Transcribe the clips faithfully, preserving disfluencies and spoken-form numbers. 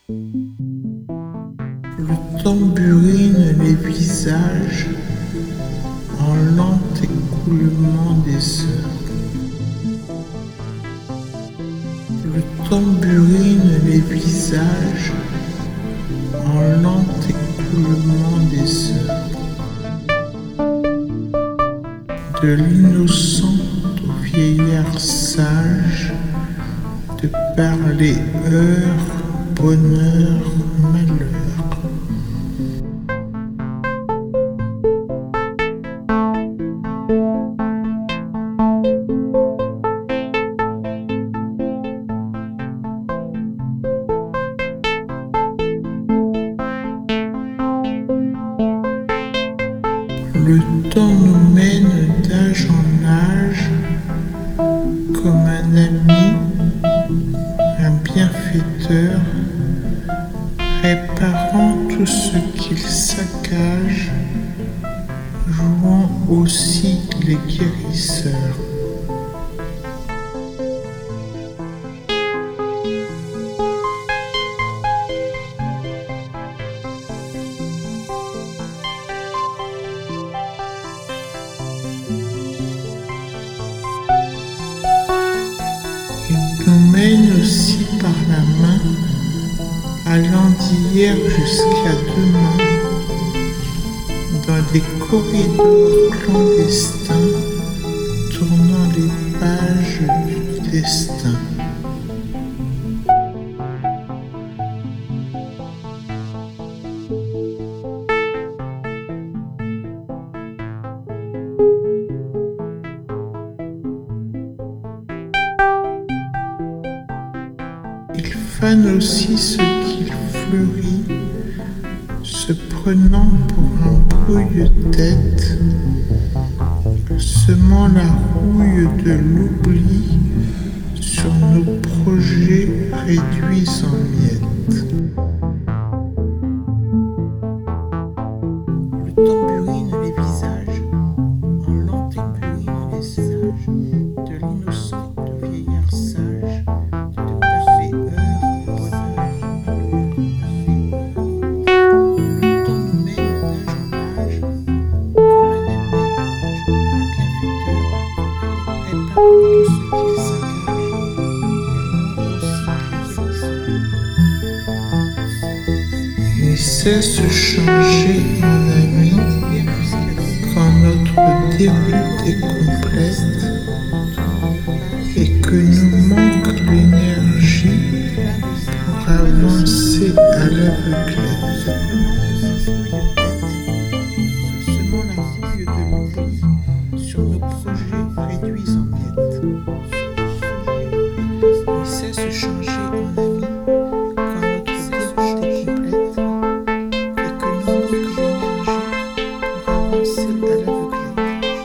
Le tambourine les visages en lent écoulement des heures. Le tambourine les visages en lent écoulement des heures. De l'innocent au vieillard sage, de par les heures, bonheur, malheur. Le temps nous mène d'âge en âge, comme un ami, un bienfaiteur, réparant tout ce qu'il saccage, jouant aussi les guérisseurs. Il nous mène aussi par la main, allant d'hier jusqu'à demain, dans des corridors clandestins, tournant les pages du destin. Il fane aussi ce qu'il fleurit, se prenant pour un brouille-tête, semant la rouille de l'oubli sur nos projets réduits en miettes. Le tambourine les visages, en lent éblouine les sages, de l'innocent au vieillard sage. Il sait se changer en ami quand notre déroute est complète et que nous manque l'énergie pour avancer à l'aveuglette. Semant la rouille de l'oubli sur nos projets réduits en miettes. Il sait se changer en ami quand notre déroute est complète et que nous manque l'énergie pour avancer à l'aveuglette.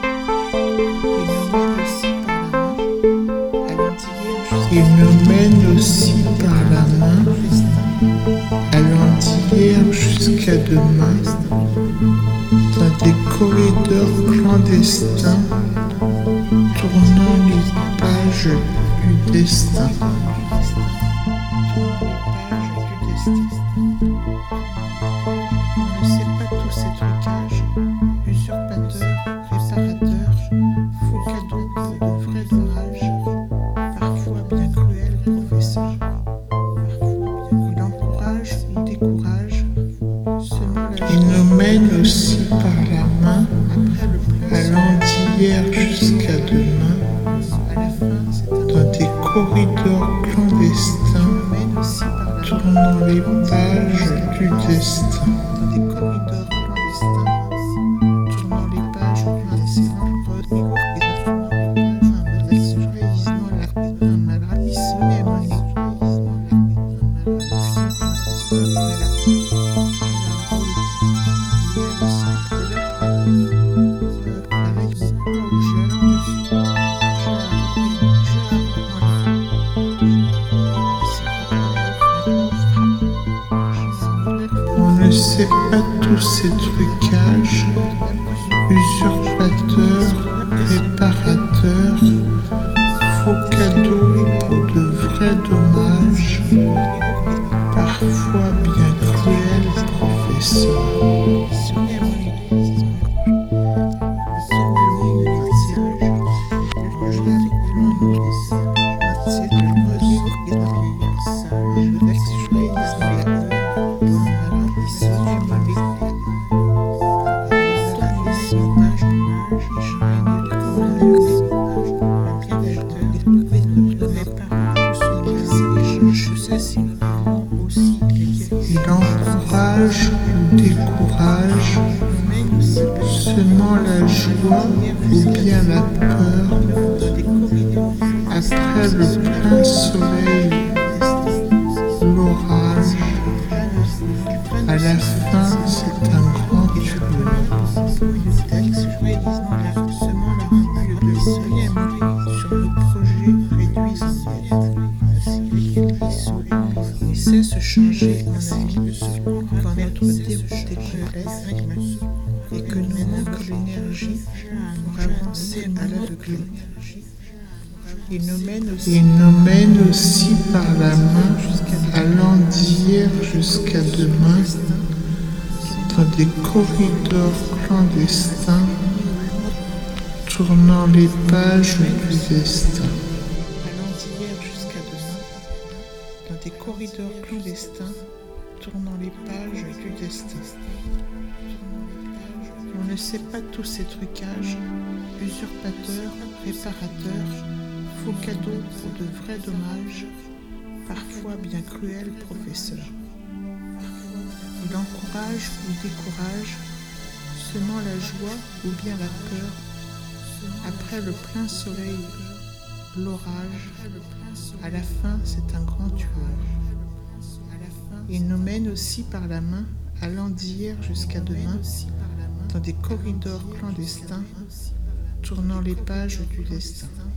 Il nous mène aussi par la main, allant d'hier jusqu'à demain, dans des corridors clandestins, tournant les pages du destin. On ne sait pas tous ces trucages, usurpateurs, réparateurs, faux cadeaux pour de vrais dommages, parfois bien cruels professeurs. Il encourage ou décourage, il nous mène aussi par la main, allant d'hier jusqu'à demain, dans des corridors clandestins, tournant les pages du destin. Dans des corridors clandestins, tournant les pages du destin. On ne sait pas tous ces trucages, usurpateurs, réparateurs, faux cadeaux pour de vrais dommages, parfois professeur. Il encourage ou décourage, semant la joie ou bien la peur. Après le plein soleil, l'orage, à la fin c'est un grand tueur. Se changer en ami quand notre déroute est complexe et que nous manque l'énergie pour avancer à l'aveugle. Il nous mène aussi, Il nous mène aussi par la main, allant d'hier jusqu'à demain, dans des corridors clandestins, tournant les pages du destin. Dans des corridors clandestins, tournant les pages du destin. On ne sait pas tous ces trucages, usurpateurs, réparateurs, faux cadeaux pour de vrais dommages, parfois bien cruels professeurs. Il encourage ou décourage, semant la joie ou bien la peur, après le plein soleil, l'orage, à la fin c'est un grand tueur. Il nous mène aussi par la main, allant d'hier jusqu'à demain, dans des corridors clandestins, tournant les pages du destin.